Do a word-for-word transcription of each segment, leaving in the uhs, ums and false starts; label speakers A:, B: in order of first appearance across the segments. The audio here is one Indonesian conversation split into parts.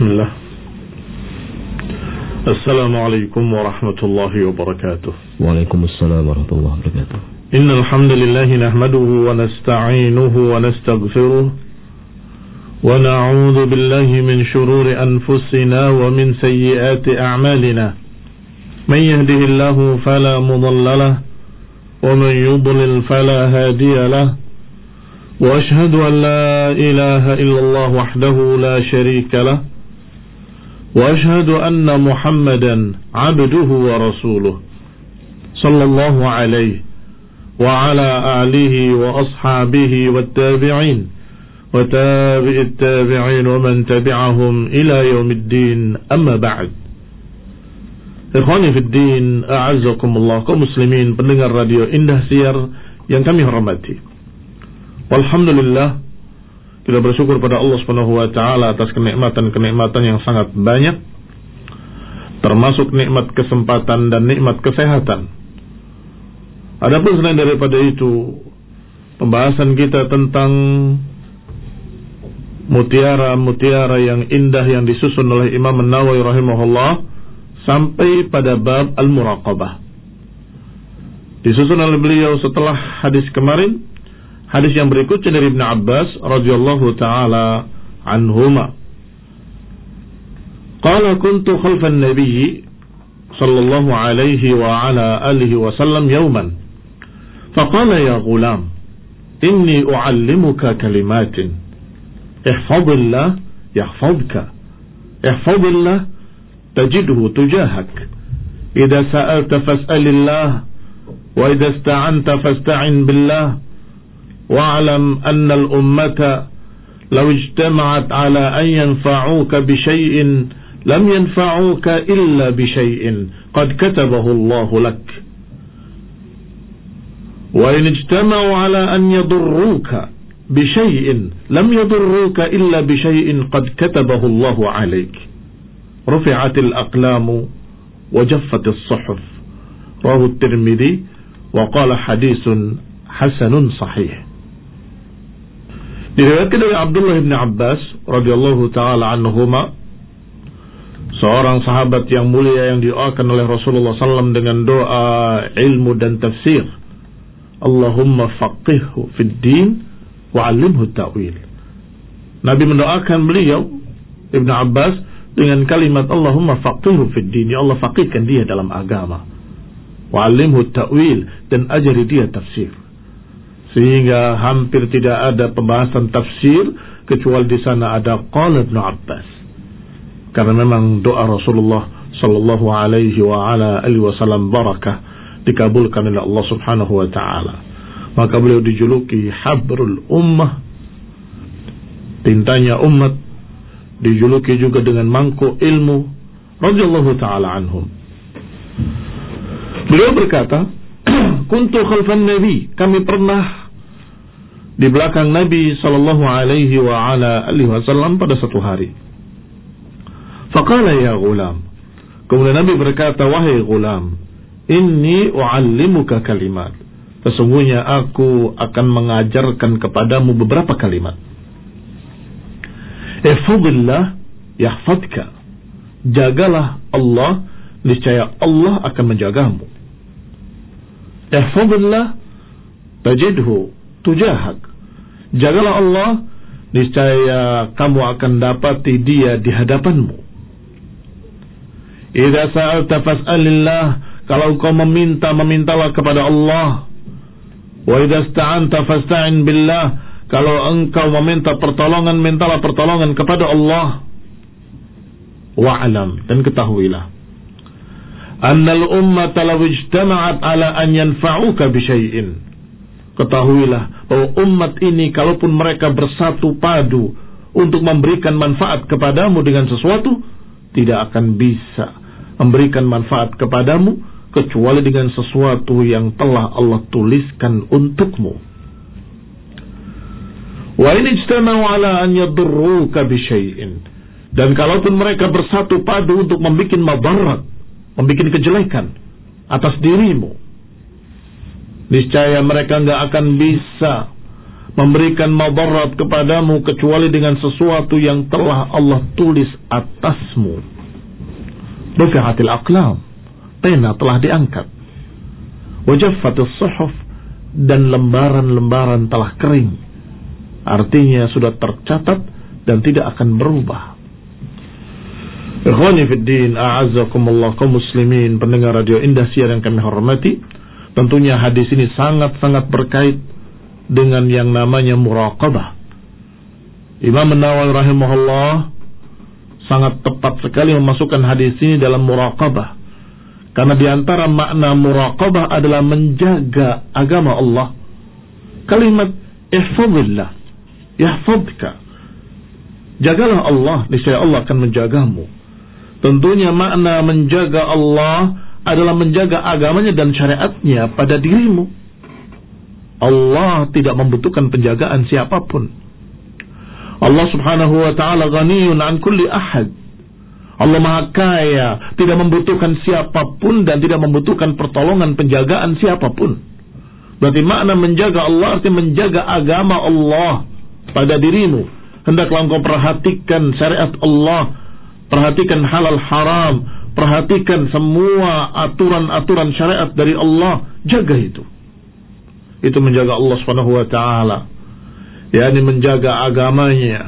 A: Bismillah. Assalamualaikum warahmatullahi wabarakatuh.
B: Waalaikumsalam warahmatullahi wabarakatuh.
A: Innal hamdalillahi nahmaduhu wa nasta'inuhu wa nastaghfiruh wa na'udzu billahi min shururi anfusina wa min sayyiati a'malina. Man yahdihillahu fala mudilla lahu wa man yudlil fala hadiya lahu. Wa ashhadu an la ilaha illallah wahdahu la sharika lahu. Wa ashhadu anna Muhammadan 'abduhu wa rasuluh. Sallallahu alaihi wa ala alihi wa ashabihi wat tabi'in wa tabi'it tabi'in wa man tabi'ahum ila yaumiddin, amma ba'd. Ikhwani fid din, a'azzakumullah, kaum muslimin pendengar radio Indah Siar yang kami hormati. Walhamdulillah, kita bersyukur pada Allah Subhanahu wa taala atas kenikmatan-kenikmatan yang sangat banyak, termasuk nikmat kesempatan dan nikmat kesehatan. Adapun selain daripada itu, pembahasan kita tentang mutiara-mutiara yang indah yang disusun oleh Imam An-Nawawi rahimahullah sampai pada bab al-muraqabah. Disusun oleh beliau setelah hadis kemarin, hadis yang berikutnya dari Ibnu Abbas radhiyallahu taala anhuma. Qala kuntu khalfan nabiy sallallahu alaihi wa ala alihi wa sallam yawman. Faqala ya ghulam, inni u'allimuka kalimatin. Ihfazillah yahfazka. Ihfazillah tajidhu tujahak. Idza sa'alta fas'alillah wa idza ista'anta fasta'in billah. Wa'lam anna al-ummata law ijtama'at 'ala an yanfa'uka bi shay'in lam yanfa'uka illa bi shay'in qad katabahu Allahu lak. Wa in ijtama'u 'ala an yadurruka bi shay'in lam yadurruka illa bi shay'in qad katabahu Allahu 'alayk. Rufi'atil aqlamu wa jaffatis suhuf. Rawahu at-Tirmidzi wa qala haditsun hasanun sahih. Diriwayatkan dari Abdullah bin Abbas radhiyallahu taala anhuma, seorang sahabat yang mulia yang didoakan oleh Rasulullah sallallahu alaihi wasallam dengan doa ilmu dan tafsir. Allahumma faqihhu fid din wa 'allimhu ta'wil. Nabi mendoakan beliau Ibnu Abbas dengan kalimat Allahumma faqihhu fid din, ya Allah faqihkan dia dalam agama. Wa 'allimhu ta'wil, dan ajari dia tafsir. Sehingga hampir tidak ada pembahasan tafsir kecuali di sana ada qala Ibnu Abbas. Karena memang doa Rasulullah sallallahu alaihi wa ala alihi wasallam barakah, dikabulkan oleh Allah Subhanahu wa taala. Maka beliau dijuluki habrul ummah, tintanya umat, dijuluki juga dengan mangkuk ilmu radhiyallahu taala anhum. Beliau berkata, kuntu khalfan nabi, kami pernah di belakang Nabi sallallahu alaihi wa ala alihi wasallam pada satu hari. Faqala ya ghulam, kemudian Nabi berkata, wahai ghulam, inni u'allimuka kalimat, sesungguhnya aku akan mengajarkan kepadamu beberapa kalimat. Ihfazillah yahfazka, jagalah Allah, niscaya Allah akan menjagamu. Ihfazillah tajidhu tujahak, jagalah Allah, niscaya kamu akan dapati dia di hadapanmu. Idza sa'alta fas'alillah, kalau kau meminta, memintalah kepada Allah. Wa idza ista'anta fasta'in billah, kalau engkau meminta pertolongan, mintalah pertolongan kepada Allah. Wa'lam, dan ketahuilah, annal ummata law ijtama'at 'ala an yanfa'uka bi syai'in, ketahuilah bahwa umat ini kalaupun mereka bersatu padu untuk memberikan manfaat kepadamu dengan sesuatu, tidak akan bisa memberikan manfaat kepadamu kecuali dengan sesuatu yang telah Allah tuliskan untukmu. Wa in ijtama'u 'ala an yadurruka bi syai'in, dan kalaupun mereka bersatu padu untuk membuat madarat, membuat kejelekan atas dirimu, niscaya mereka enggak akan bisa memberikan madarat kepadamu kecuali dengan sesuatu yang telah Allah tulis atasmu. Rufi'atil aqlam, pena telah diangkat. Wajaffatis suhuf, dan lembaran-lembaran telah kering. Artinya sudah tercatat dan tidak akan berubah. Ikhwani fid din, a'azzakumullah kaum muslimin, pendengar radio Indah Siar yang kami hormati, tentunya hadis ini sangat-sangat berkait dengan yang namanya muraqabah. Imam An-Nawawi rahimahullah sangat tepat sekali memasukkan hadis ini dalam muraqabah, karena diantara makna muraqabah adalah menjaga agama Allah. Kalimat ihfazillah, yahfazka, jagalah Allah, niscaya Allah akan menjagamu. Tentunya makna menjaga Allah adalah menjaga agamanya dan syariatnya pada dirimu. Allah tidak membutuhkan penjagaan siapapun. Allah subhanahu wa ta'ala ghaniyun an kulli ahad. Allah maha kaya, tidak membutuhkan siapapun dan tidak membutuhkan pertolongan penjagaan siapapun. Berarti makna menjaga Allah artinya menjaga agama Allah pada dirimu. Hendaklah engkau perhatikan syariat Allah, perhatikan halal haram, perhatikan semua aturan-aturan syariat dari Allah, jaga itu. Itu menjaga Allah subhanahu wa ta'ala, yakni menjaga agamanya,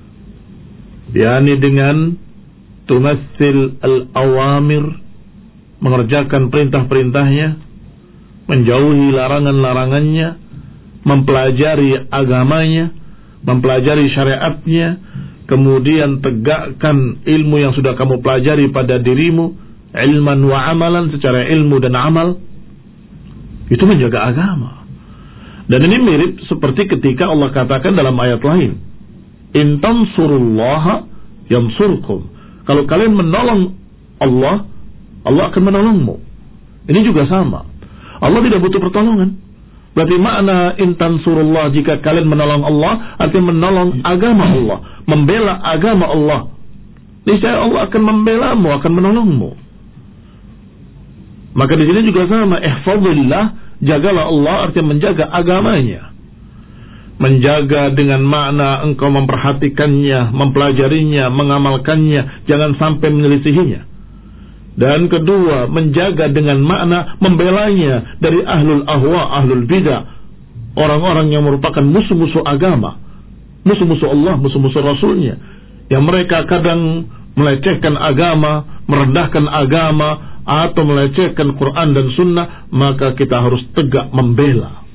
A: yakni dengan tumassil al-awamir, mengerjakan perintah-perintahnya, menjauhi larangan-larangannya, mempelajari agamanya, mempelajari syariatnya, kemudian tegakkan ilmu yang sudah kamu pelajari pada dirimu, ilman wa amalan, secara ilmu dan amal. Itu menjaga agama. Dan ini mirip seperti ketika Allah katakan dalam ayat lain, in tansurullaha yamsurkum. Kalau kalian menolong Allah, Allah akan menolongmu. Ini juga sama. Allah tidak butuh pertolongan. Berarti makna in tansurullah, jika kalian menolong Allah, artinya menolong agama Allah, membela agama Allah. Niscaya Allah akan membelamu, akan menolongmu. Maka di sini juga sama, ihfazillah, jagalah Allah artinya menjaga agamanya. Menjaga dengan makna engkau memperhatikannya, mempelajarinya, mengamalkannya, jangan sampai menyelisihinya. Dan kedua, menjaga dengan makna membelanya dari ahlul ahwa, ahlul bidah, orang-orang yang merupakan musuh-musuh agama, musuh-musuh Allah, musuh-musuh Rasulnya, yang mereka kadang melecehkan agama, merendahkan agama, atau melecehkan Quran dan Sunnah. Maka kita harus tegak membela,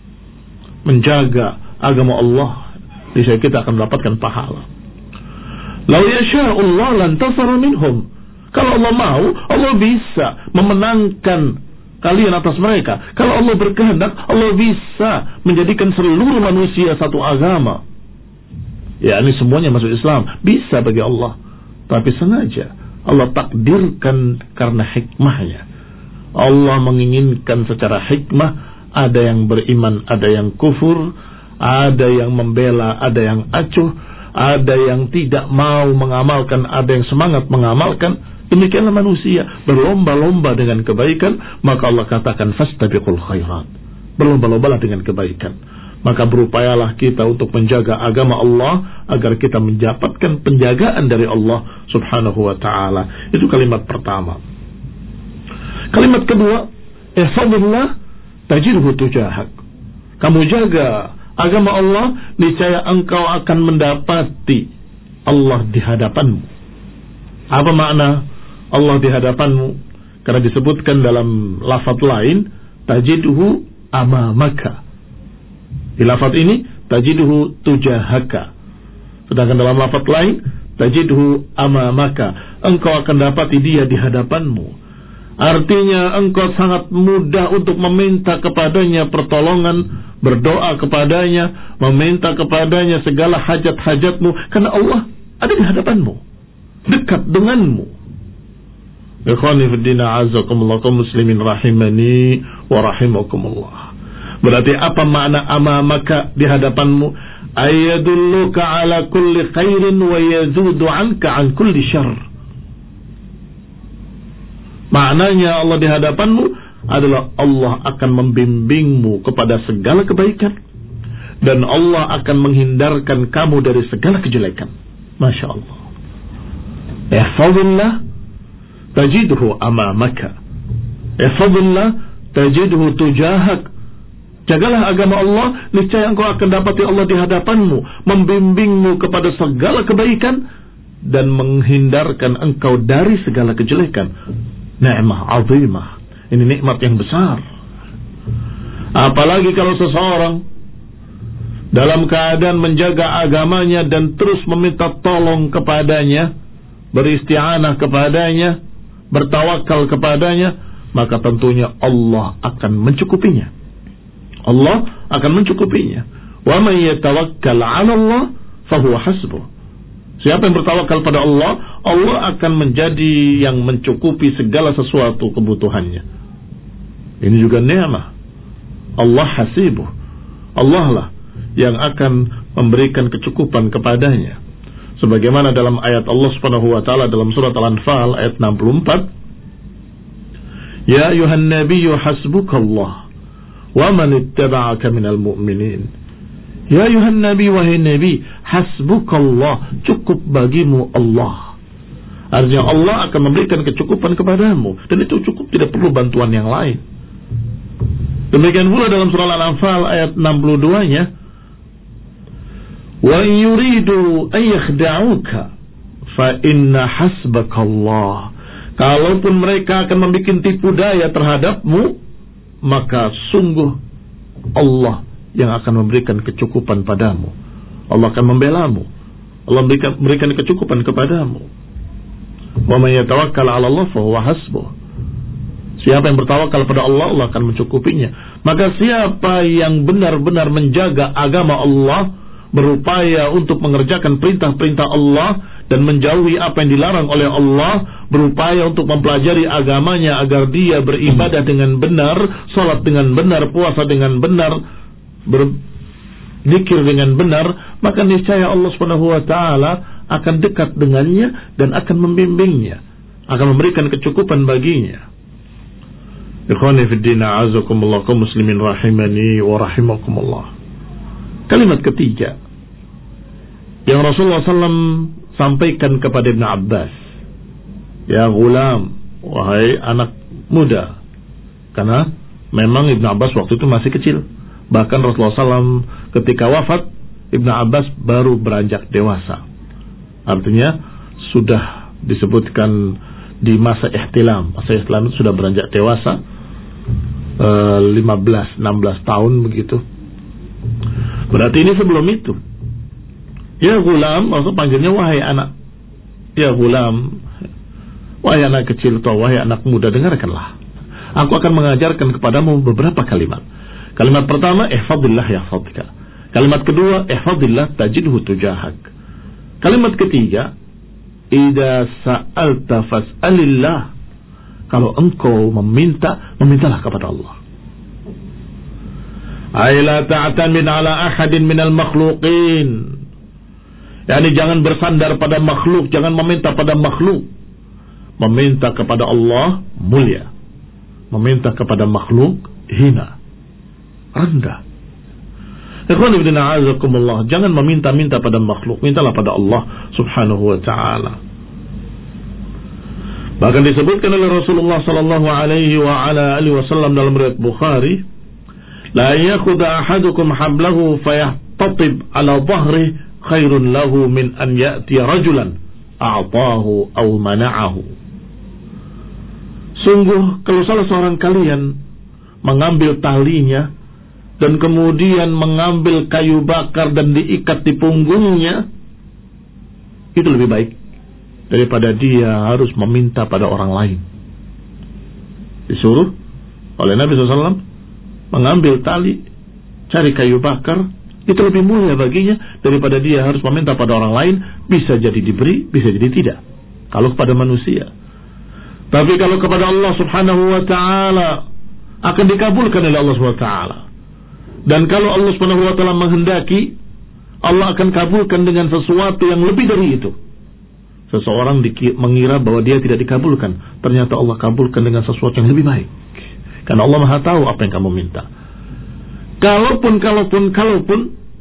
A: menjaga agama Allah, niscaya kita akan mendapatkan pahala. Lau yasha'ullah lantasara minhum. Kalau Allah mau, Allah bisa memenangkan kalian atas mereka. Kalau Allah berkehendak, Allah bisa menjadikan seluruh manusia satu agama. Ya, ini semuanya masuk Islam, bisa bagi Allah. Tapi sengaja Allah takdirkan karena hikmahnya. Allah menginginkan secara hikmah, ada yang beriman, ada yang kufur, ada yang membela, ada yang acuh, ada yang tidak mau mengamalkan, ada yang semangat mengamalkan. Demikianlah manusia berlomba-lomba dengan kebaikan. Maka Allah katakan fastabiqul khairat, berlomba-lombalah dengan kebaikan. Maka berupayalah kita untuk menjaga agama Allah agar kita mendapatkan penjagaan dari Allah subhanahu wa ta'ala. Itu kalimat pertama. Kalimat kedua, ihfazillah tajidhu tujahak. Kamu jaga agama Allah, niscaya engkau akan mendapati Allah di hadapanmu. Apa makna Allah di hadapanmu? Karena disebutkan dalam lafaz lain, tajidhu amamaka. Di lafaz ini tajidhu tujahaka. Sedangkan dalam lafaz lain tajidhu amamaka, engkau akan dapati dia di hadapanmu. Artinya engkau sangat mudah untuk meminta kepadanya pertolongan, berdoa kepadanya, meminta kepadanya segala hajat-hajatmu, karena Allah ada di hadapanmu, dekat denganmu. Ikhwani fiddina azakumullah kaum muslimin rahimani wa rahimakumullah. Berarti apa makna amamaka, di hadapanmu? Ayadulluka ala kulli khairin wa yazudu anka an kulli syarr. Maknanya Allah di hadapanmu adalah Allah akan membimbingmu kepada segala kebaikan dan Allah akan menghindarkan kamu dari segala kejelekan. Masya Allah. Ihfazillah tajidhu amamaka. Ihfazillah tajidhu tujahak. Jagalah agama Allah, niscaya engkau akan dapati Allah di hadapanmu, membimbingmu kepada segala kebaikan dan menghindarkan engkau dari segala kejelekan. Ni'mah azimah. Ini nikmat yang besar. Apalagi kalau seseorang dalam keadaan menjaga agamanya dan terus meminta tolong kepadanya, beristi'anah kepadanya, bertawakal kepadanya, maka tentunya Allah akan mencukupinya. Allah akan mencukupinya. Wa man yatawakkal 'ala Allah fahuwa hasbuh. Siapa yang bertawakal pada Allah, Allah akan menjadi yang mencukupi segala sesuatu kebutuhannya. Ini juga nikmat. Allah hasibuh. Allah lah yang akan memberikan kecukupan kepadanya. Sebagaimana dalam ayat Allah Subhanahu wa taala dalam surat Al-Anfal ayat enam puluh empat, Ya ayuhan nabiyyu hasbukallah wa man ittaba'aka minal mu'minin. Ya ayuhan nabi, wahai nabi, hasbukallah, cukup bagimu Allah. Artinya Allah akan memberikan kecukupan kepadamu, dan itu cukup, tidak perlu bantuan yang lain. Demikian pula dalam surah Al-Anfal ayat enam puluh dua-nya, wa yuridu an yakhda'uka fa inna hasbakallah. Kalaupun mereka akan membuat tipu daya terhadapmu, maka sungguh Allah yang akan memberikan kecukupan padamu. Allah akan membelamu. Allah memberikan, memberikan kecukupan kepadamu. Wa man yatawakkal 'ala Allah fa huwa hasbuh. Siapa yang bertawakal pada Allah, Allah akan mencukupinya. Maka siapa yang benar-benar menjaga agama Allah, berupaya untuk mengerjakan perintah-perintah Allah dan menjauhi apa yang dilarang oleh Allah, berupaya untuk mempelajari agamanya agar dia beribadah dengan benar, salat dengan benar, puasa dengan benar, berzikir dengan benar, maka niscaya Allah Subhanahu wa taala akan dekat dengannya dan akan membimbingnya, akan memberikan kecukupan baginya. Ikhwani fid din, a'azakumullah, kaum muslimin rahimani wa rahimakumullah. Kalimat ketiga yang Rasulullah sallallahu alaihi wasallam sampaikan kepada Ibn Abbas, ya gulam, wahai anak muda. Karena memang Ibn Abbas waktu itu masih kecil. Bahkan Rasulullah sallallahu alaihi wasallam ketika wafat, Ibn Abbas baru beranjak dewasa. Artinya sudah disebutkan di masa ihtilam. Masa ihtilam itu sudah beranjak dewasa, e, lima belas enam belas tahun begitu. Berarti ini sebelum itu. Ya gulam, maksud panggilnya wahai anak. Ya gulam, wahai anak kecil atau wahai anak muda, dengarkanlah. Aku akan mengajarkan kepadamu beberapa kalimat. Kalimat pertama, ihfadillah yahfadka. Kalimat kedua, ihfadillah tajidhu tujahak. Kalimat ketiga, idza sa'alta fas'alillah. Kalau engkau meminta, memintalah kepada Allah. Aila ta'tamid ala ahadin minal makhluqin. Yani jangan bersandar pada makhluk, jangan meminta pada makhluk. Meminta kepada Allah mulia. Meminta kepada makhluk hina, rendah. Ikhwan ibn a'azakumullah, jangan meminta-minta pada makhluk, mintalah pada Allah Subhanahu wa ta'ala. Bahkan disebutkan oleh Rasulullah sallallahu alaihi wa ala alihi wasallam dalam riwayat Bukhari, la yakhudha ahadukum hablahu fayahtatib ala dhahrihi khairun lahu min an ya'ti rajulan a'tahu aw mana'ahu. Sungguh kalau salah seorang kalian mengambil talinya dan kemudian mengambil kayu bakar dan diikat di punggungnya, itu lebih baik daripada dia harus meminta pada orang lain. Disuruh oleh Nabi shallallahu alaihi wasallam mengambil tali, cari kayu bakar, itu lebih mulia baginya daripada dia harus meminta pada orang lain. Bisa jadi diberi, bisa jadi tidak, kalau kepada manusia. Tapi kalau kepada Allah Subhanahu wa ta'ala akan dikabulkan oleh Allah Subhanahu wa ta'ala. Dan kalau Allah Subhanahu wa ta'ala menghendaki, Allah akan kabulkan dengan sesuatu yang lebih dari itu. Seseorang mengira bahwa dia tidak dikabulkan, ternyata Allah kabulkan dengan sesuatu yang lebih baik. Karena Allah Maha tahu apa yang kamu minta. Kalaupun, kalaupun, kalaupun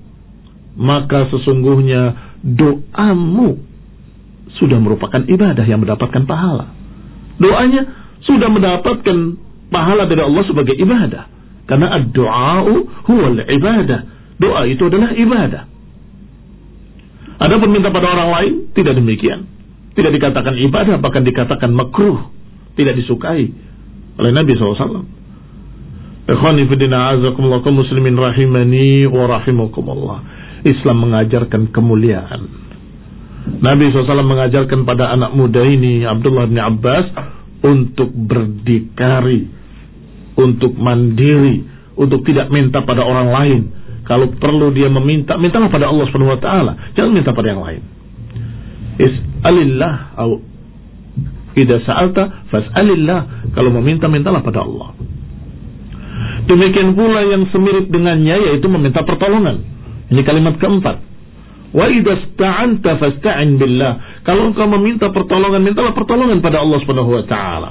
A: maka sesungguhnya doamu sudah merupakan ibadah yang mendapatkan pahala. Doanya sudah mendapatkan pahala dari Allah sebagai ibadah. Karena ad-du'a'u huwal ibadah. Doa itu adalah ibadah. Adapun minta pada orang lain, tidak demikian. Tidak dikatakan ibadah, bahkan dikatakan makruh. Tidak disukai oleh Nabi shallallahu alaihi wasallam. Ikhwani fiddina azakumullah kaum muslimin rahimani wa rahimakumullah. Islam mengajarkan kemuliaan. Nabi shallallahu alaihi wasallam mengajarkan pada anak muda ini, Abdullah bin Abbas, untuk berdikari, untuk mandiri, untuk tidak minta pada orang lain. Kalau perlu dia meminta, mintalah pada Allah subhanahu wa taala, jangan minta pada yang lain. Is'alillah atau idza sa'alta fas'alillah. Kalau meminta, mintalah pada Allah. Demikian pula yang semirip dengannya, yaitu meminta pertolongan. Ini kalimat keempat. Wa idza sta'anta fasta'in billah. Kalau engkau meminta pertolongan, mintalah pertolongan pada Allah Subhanahu wa taala.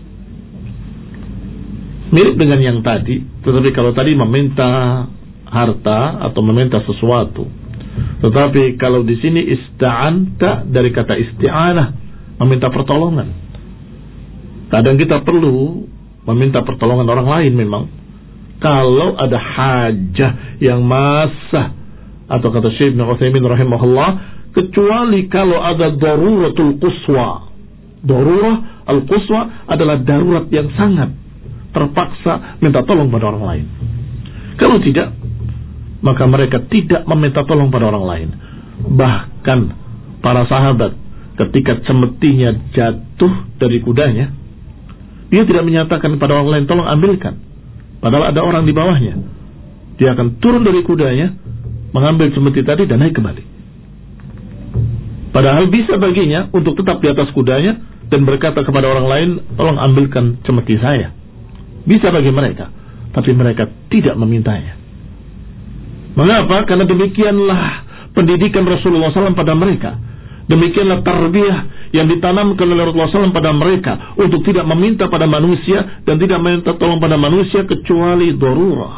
A: Mirip dengan yang tadi, tetapi kalau tadi meminta harta atau meminta sesuatu. Tetapi kalau di sini ista'anta dari kata isti'anah, meminta pertolongan. Kadang kita perlu meminta pertolongan orang lain memang. Kalau ada hajah yang masah, atau kata Syekh Ibnu Utsaimin rahimahullah, kecuali kalau ada daruratul quswa. Darurah al-quswa adalah darurat yang sangat, terpaksa minta tolong pada orang lain. Kalau tidak, maka mereka tidak meminta tolong pada orang lain. Bahkan para sahabat ketika cemetinya jatuh dari kudanya, dia tidak menyatakan pada orang lain, tolong ambilkan. Padahal ada orang di bawahnya. Dia akan turun dari kudanya, mengambil cemeti tadi dan naik kembali. Padahal bisa baginya untuk tetap di atas kudanya dan berkata kepada orang lain, tolong ambilkan cemeti saya. Bisa bagi mereka, tapi mereka tidak memintanya. Mengapa? Karena demikianlah pendidikan Rasulullah shallallahu alaihi wasallam pada mereka. Demikianlah tarbiyah yang ditanamkan oleh Rasulullah shallallahu alaihi wasallam pada mereka, untuk tidak meminta pada manusia dan tidak meminta tolong pada manusia kecuali darurah.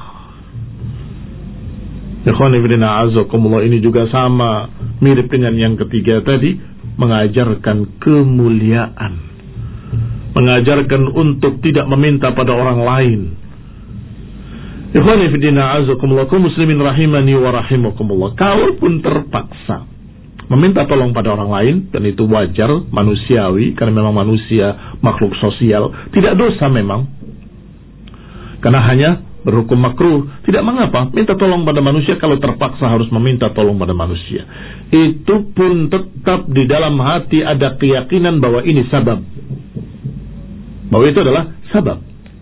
A: Ikhwan fillah azakumullah, ini juga sama, mirip dengan yang ketiga tadi, mengajarkan kemuliaan, mengajarkan untuk tidak meminta pada orang lain. Ikhwan fillah azakumullah, kaum muslimin rahimani wa rahimakumullah, kalaupun terpaksa meminta tolong pada orang lain, dan itu wajar, manusiawi, karena memang manusia makhluk sosial, tidak dosa memang, karena hanya berhukum makruh, tidak mengapa minta tolong pada manusia kalau terpaksa harus meminta tolong pada manusia. Itu pun tetap di dalam hati ada keyakinan bahwa ini sabab, bahwa itu adalah sabab,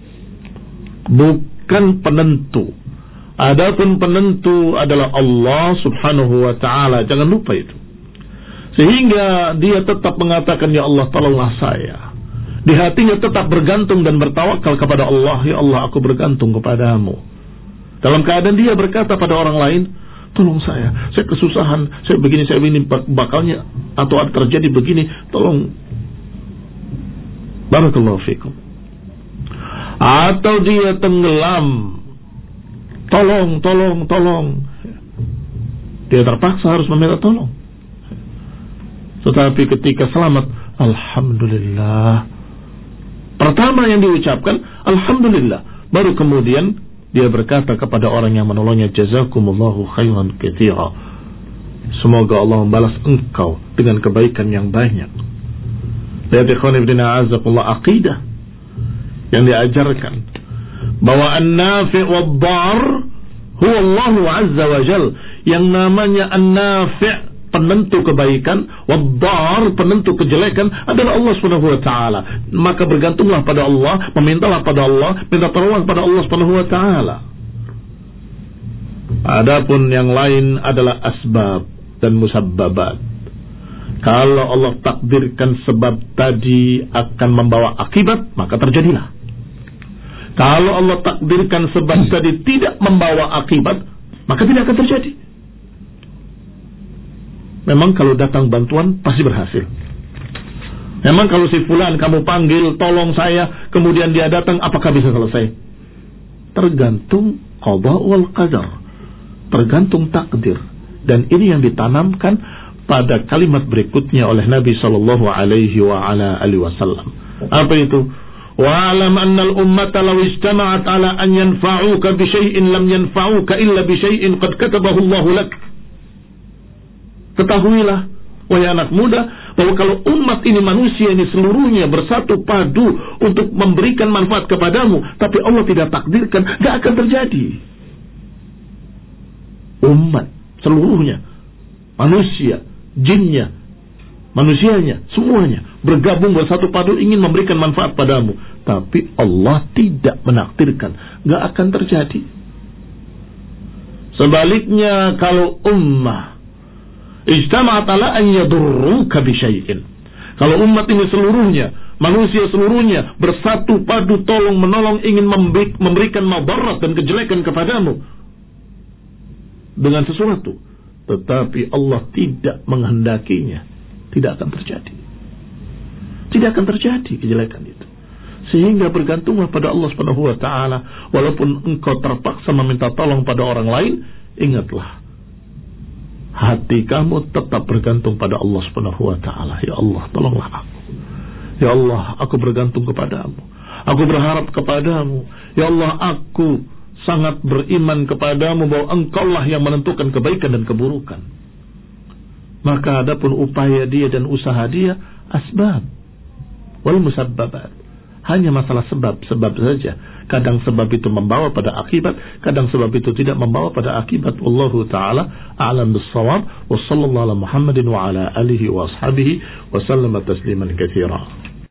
A: bukan penentu. Adapun penentu adalah Allah subhanahu wa ta'ala, jangan lupa itu. Sehingga dia tetap mengatakan, ya Allah tolonglah saya. Di hatinya tetap bergantung dan bertawakal kepada Allah. Ya Allah, aku bergantung kepadamu. Dalam keadaan dia berkata pada orang lain, tolong saya, saya kesusahan, saya begini, saya begini, bakalnya atau terjadi begini, tolong. Barakallahu fikum. Atau dia tenggelam, tolong, tolong, tolong. Dia terpaksa harus meminta tolong. Tetapi ketika selamat, alhamdulillah. Pertama yang diucapkan, alhamdulillah. Baru kemudian dia berkata kepada orang yang menolongnya, jazakumullahu khairan katsira. Semoga Allah membalas engkau dengan kebaikan yang banyak. Lihat ikhwan fillah azakumullah, aqidah yang diajarkan bahwa an-nafi' wad-dar huwa Allah azza wa jal. Yang namanya an-nafi', penentu kebaikan, wad-dar, penentu kejelekan, adalah Allah subhanahu wa ta'ala. Maka bergantunglah pada Allah, memintalah pada Allah, minta tolong pada Allah subhanahu wa ta'ala. Adapun yang lain adalah asbab dan musabbabat. Kalau Allah takdirkan sebab tadi akan membawa akibat, maka terjadilah. Kalau Allah takdirkan sebab tadi tidak membawa akibat, maka tidak akan terjadi. Memang kalau datang bantuan pasti berhasil. Memang kalau si fulan kamu panggil, tolong saya, kemudian dia datang, apakah bisa selesai? Tergantung qada wal qadar, tergantung takdir Dan ini yang ditanamkan pada kalimat berikutnya oleh Nabi sallallahu alaihi wa ala alihi wasallam. Apa itu? Wa'alam anna al-ummata law istama'at ala an yanfa'uka bi syai'in lam yanfa'uka illa bi syai'in qad katabahu Allah lak. Ketahuilah wahai anak muda, bahwa kalau umat ini, manusia ini seluruhnya bersatu padu untuk memberikan manfaat kepadamu, tapi Allah tidak takdirkan, gak akan terjadi. Umat seluruhnya, manusia, jinnya, manusianya, semuanya bergabung bersatu padu ingin memberikan manfaat padamu, tapi Allah tidak menakdirkan, gak akan terjadi. Sebaliknya, kalau ummah ijtama'at ala an yadurruka bi syai'in, kalau umat ini seluruhnya, manusia seluruhnya bersatu padu tolong menolong ingin memberikan madarat dan kejelekan kepadamu dengan sesuatu, tetapi Allah tidak menghendakinya, tidak akan terjadi. Tidak akan terjadi kejelekan itu. Sehingga bergantunglah pada Allah Subhanahu wa taala. Walaupun engkau terpaksa meminta tolong pada orang lain, ingatlah, hati kamu tetap bergantung pada Allah Subhanahu wa taala. Ya Allah, tolonglah aku. Ya Allah, aku bergantung kepadamu. Aku berharap kepadamu. Ya Allah, aku sangat beriman kepadamu bahwa engkaulah yang menentukan kebaikan dan keburukan. Maka adapun upaya dia dan usaha dia, asbab wal musabbabat, hanya masalah sebab-sebab saja. Kadang sebab itu membawa pada akibat, kadang sebab itu tidak membawa pada akibat. Wallahu ta'ala a'lam bis-shawab. Wa sallallahu ala Muhammadin wa ala alihi wa ashabihi wa sallama tasliman katsira.